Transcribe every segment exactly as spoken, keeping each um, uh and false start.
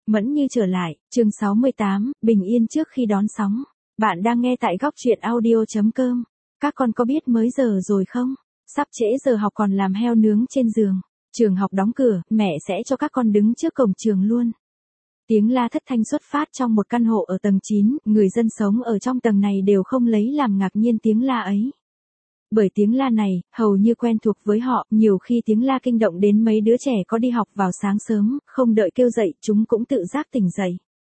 Mẫn Như trở lại, chương sáu mươi tám, bình yên trước khi đón sóng. Bạn đang nghe tại góc truyện audio chấm com. Các con có biết mới giờ rồi không? Sắp trễ giờ học còn làm heo nướng trên giường. Trường học đóng cửa, mẹ sẽ cho các con đứng trước cổng trường luôn. Tiếng la thất thanh xuất phát trong một căn hộ ở tầng chín, người dân sống ở trong tầng này đều không lấy làm ngạc nhiên tiếng la ấy. Bởi tiếng la này, hầu như quen thuộc với họ, nhiều khi tiếng la kinh động đến mấy đứa trẻ có đi học vào sáng sớm, không đợi kêu dậy, chúng cũng tự giác tỉnh dậy.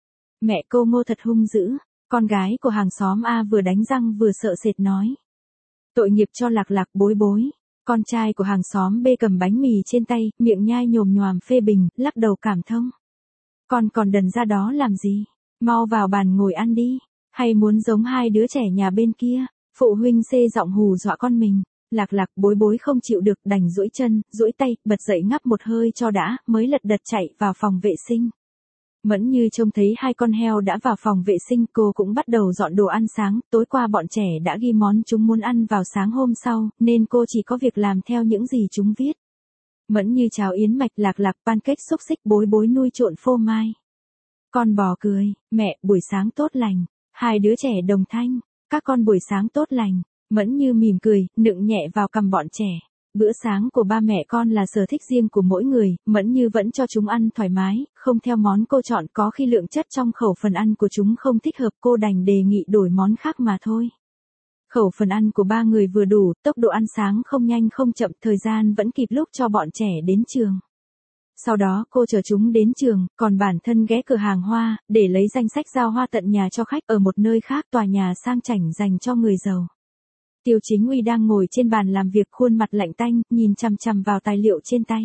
Mẹ cô Ngô thật hung dữ, con gái của hàng xóm A vừa đánh răng vừa sợ sệt nói. Tội nghiệp cho Lạc Lạc bối bối. Con trai của hàng xóm B cầm bánh mì trên tay, miệng nhai nhồm nhoàm phê bình, lắc đầu cảm thông. Con còn đần ra đó làm gì? Mau vào bàn ngồi ăn đi. Hay muốn giống hai đứa trẻ nhà bên kia? Phụ huynh xê giọng hù dọa con mình. Lạc Lạc bối bối không chịu được, đành duỗi chân, duỗi tay, bật dậy ngắp một hơi cho đã, mới lật đật chạy vào phòng vệ sinh. Mẫn Như trông thấy hai con heo đã vào phòng vệ sinh, cô cũng bắt đầu dọn đồ ăn sáng, tối qua bọn trẻ đã ghi món chúng muốn ăn vào sáng hôm sau, nên cô chỉ có việc làm theo những gì chúng viết. Mẫn Như cháo yến mạch, Lạc Lạc pancake xúc xích, bối bối nuôi trộn phô mai. Con bò cười, mẹ, buổi sáng tốt lành. Hai đứa trẻ đồng thanh, các con buổi sáng tốt lành. Mẫn Như mỉm cười, nựng nhẹ vào cằm bọn trẻ. Bữa sáng của ba mẹ con là sở thích riêng của mỗi người, Mẫn Như vẫn cho chúng ăn thoải mái, không theo món cô chọn, có khi lượng chất trong khẩu phần ăn của chúng không thích hợp, cô đành đề nghị đổi món khác mà thôi. Khẩu phần ăn của ba người vừa đủ, tốc độ ăn sáng không nhanh không chậm, thời gian vẫn kịp lúc cho bọn trẻ đến trường. Sau đó cô chở chúng đến trường, còn bản thân ghé cửa hàng hoa, để lấy danh sách giao hoa tận nhà cho khách ở một nơi khác, tòa nhà sang chảnh dành cho người giàu. Tiêu Chính Uy đang ngồi trên bàn làm việc, khuôn mặt lạnh tanh, nhìn chằm chằm vào tài liệu trên tay.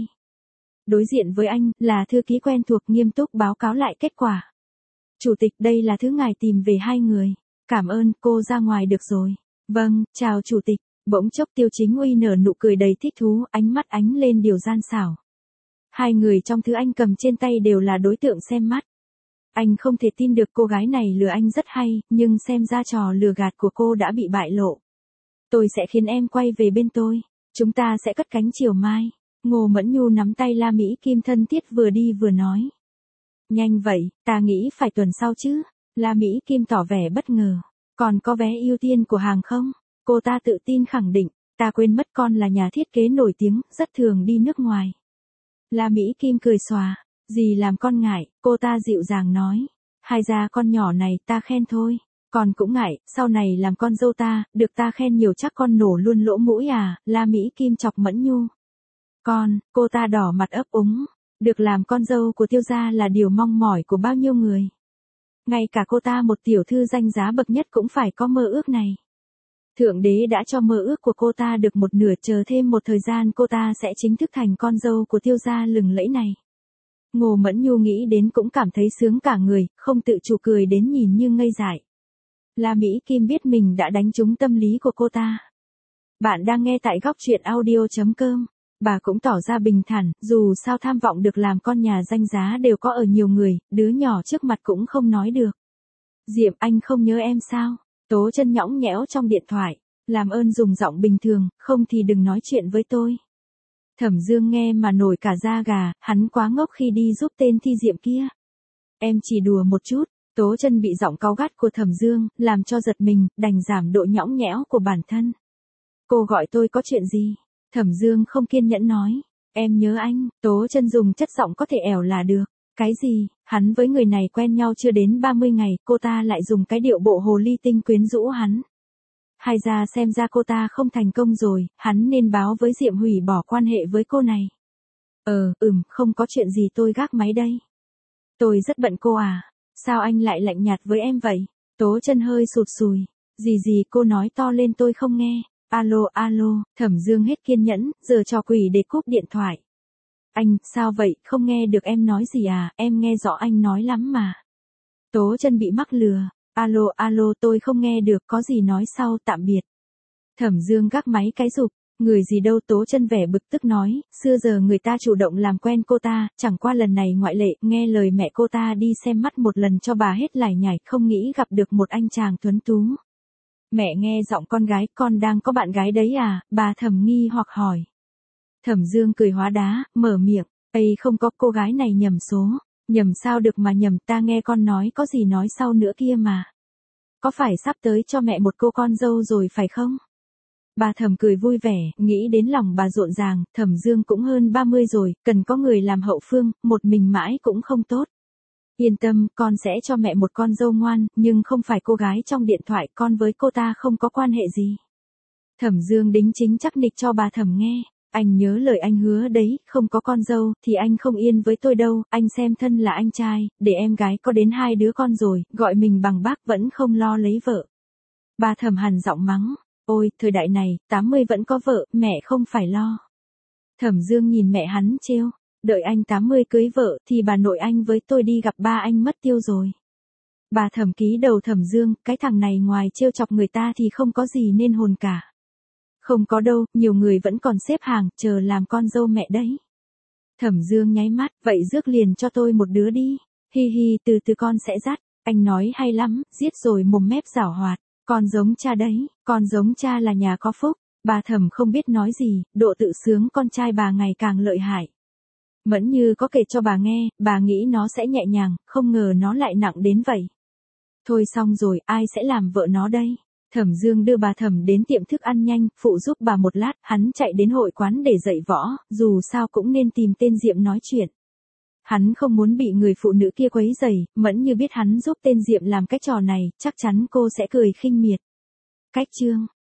Đối diện với anh, là thư ký quen thuộc, nghiêm túc báo cáo lại kết quả. Chủ tịch, đây là thứ ngài tìm về hai người. Cảm ơn, cô ra ngoài được rồi. Vâng, chào chủ tịch. Bỗng chốc Tiêu Chính Uy nở nụ cười đầy thích thú, ánh mắt ánh lên điều gian xảo. Hai người trong thứ anh cầm trên tay đều là đối tượng xem mắt. Anh không thể tin được cô gái này lừa anh rất hay, nhưng xem ra trò lừa gạt của cô đã bị bại lộ. Tôi sẽ khiến em quay về bên tôi. Chúng ta sẽ cất cánh chiều mai. Ngô Mẫn Nhu nắm tay La Mỹ Kim thân thiết vừa đi vừa nói. Nhanh vậy, ta nghĩ phải tuần sau chứ. La Mỹ Kim tỏ vẻ bất ngờ. Còn có vé ưu tiên của hàng không? Cô ta tự tin khẳng định. Ta quên mất con là nhà thiết kế nổi tiếng, rất thường đi nước ngoài. La Mỹ Kim cười xòa. Gì làm con ngại, cô ta dịu dàng nói. Hay ra con nhỏ này ta khen thôi. Con cũng ngại, sau này làm con dâu ta, được ta khen nhiều chắc con nổ luôn lỗ mũi à, La Mỹ Kim chọc Mẫn Nhu. Con, cô ta đỏ mặt ấp úng, được làm con dâu của Tiêu gia là điều mong mỏi của bao nhiêu người. Ngay cả cô ta một tiểu thư danh giá bậc nhất cũng phải có mơ ước này. Thượng đế đã cho mơ ước của cô ta được một nửa, chờ thêm một thời gian cô ta sẽ chính thức thành con dâu của Tiêu gia lừng lẫy này. Ngô Mẫn Nhu nghĩ đến cũng cảm thấy sướng cả người, không tự chủ cười đến nhìn như ngây dại. La Mỹ Kim biết mình đã đánh trúng tâm lý của cô ta. Bạn đang nghe tại góc truyện audio chấm com. Bà cũng tỏ ra bình thản, dù sao tham vọng được làm con nhà danh giá đều có ở nhiều người, đứa nhỏ trước mặt cũng không nói được. Diệm, anh không nhớ em sao? Tố Chân nhõng nhẽo trong điện thoại. Làm ơn dùng giọng bình thường, không thì đừng nói chuyện với tôi. Thẩm Dương nghe mà nổi cả da gà, hắn quá ngốc khi đi giúp tên Thi Diệm kia. Em chỉ đùa một chút. Tố Chân bị giọng cáu gắt của Thẩm Dương, làm cho giật mình, đành giảm độ nhõng nhẽo của bản thân. Cô gọi tôi có chuyện gì? Thẩm Dương không kiên nhẫn nói. Em nhớ anh. Tố Chân dùng chất giọng có thể ẻo là được. Cái gì? Hắn với người này quen nhau chưa đến ba mươi ngày, cô ta lại dùng cái điệu bộ hồ ly tinh quyến rũ hắn. Hay ra xem ra cô ta không thành công rồi, hắn nên báo với Diệm hủy bỏ quan hệ với cô này. Ờ, ừm, không có chuyện gì, tôi gác máy đây. Tôi rất bận cô à. Sao anh lại lạnh nhạt với em vậy? Tố Chân hơi sụt sùi. Gì gì, cô nói to lên tôi không nghe. Alo alo, Thẩm Dương hết kiên nhẫn, giờ trò quỷ để cúp điện thoại. Anh, sao vậy, không nghe được em nói gì à, em nghe rõ anh nói lắm mà. Tố Chân bị mắc lừa. Alo alo, tôi không nghe được, có gì nói sau, tạm biệt. Thẩm Dương gác máy cái rụp. Người gì đâu, Tố Chân vẻ bực tức nói, xưa giờ người ta chủ động làm quen cô ta, chẳng qua lần này ngoại lệ, nghe lời mẹ cô ta đi xem mắt một lần cho bà hết lải nhải, không nghĩ gặp được một anh chàng tuấn tú. Mẹ nghe giọng con gái, con đang có bạn gái đấy à, bà Thẩm nghi hoặc hỏi. Thẩm Dương cười hóa đá, mở miệng, Ây không có, cô gái này nhầm số. Nhầm sao được mà nhầm, ta nghe con nói có gì nói sau nữa kia mà. Có phải sắp tới cho mẹ một cô con dâu rồi phải không? Bà Thẩm cười vui vẻ, nghĩ đến lòng bà rộn ràng, Thẩm Dương cũng hơn ba mươi rồi, cần có người làm hậu phương, một mình mãi cũng không tốt. Yên tâm, con sẽ cho mẹ một con dâu ngoan, nhưng không phải cô gái trong điện thoại, con với cô ta không có quan hệ gì. Thẩm Dương đính chính chắc nịch cho bà Thẩm nghe. Anh nhớ lời anh hứa đấy, không có con dâu, thì anh không yên với tôi đâu, anh xem thân là anh trai, để em gái có đến hai đứa con rồi, gọi mình bằng bác vẫn không lo lấy vợ. Bà Thẩm hằn giọng mắng, ôi, thời đại này, tám mươi vẫn có vợ, mẹ không phải lo. Thẩm Dương nhìn mẹ hắn trêu, đợi anh tám mươi cưới vợ, thì bà nội anh với tôi đi gặp ba anh mất tiêu rồi. Bà Thẩm ký đầu Thẩm Dương, cái thằng này ngoài trêu chọc người ta thì không có gì nên hồn cả. Không có đâu, nhiều người vẫn còn xếp hàng, chờ làm con dâu mẹ đấy. Thẩm Dương nháy mắt, vậy rước liền cho tôi một đứa đi. Hi hi, từ từ con sẽ dắt. Anh nói hay lắm, giết rồi mồm mép giảo hoạt. Con giống cha đấy, con giống cha là nhà có phúc. Bà Thẩm không biết nói gì, độ tự sướng con trai bà ngày càng lợi hại. Mẫn Như có kể cho bà nghe, bà nghĩ nó sẽ nhẹ nhàng, không ngờ nó lại nặng đến vậy. Thôi xong rồi, ai sẽ làm vợ nó đây? Thẩm Dương đưa bà Thẩm đến tiệm thức ăn nhanh, phụ giúp bà một lát, hắn chạy đến hội quán để dạy võ, dù sao cũng nên tìm tên Diệm nói chuyện. Hắn không muốn bị người phụ nữ kia quấy rầy, Mẫn Như biết hắn giúp tên Diệm làm cái trò này, chắc chắn cô sẽ cười khinh miệt. Cách chương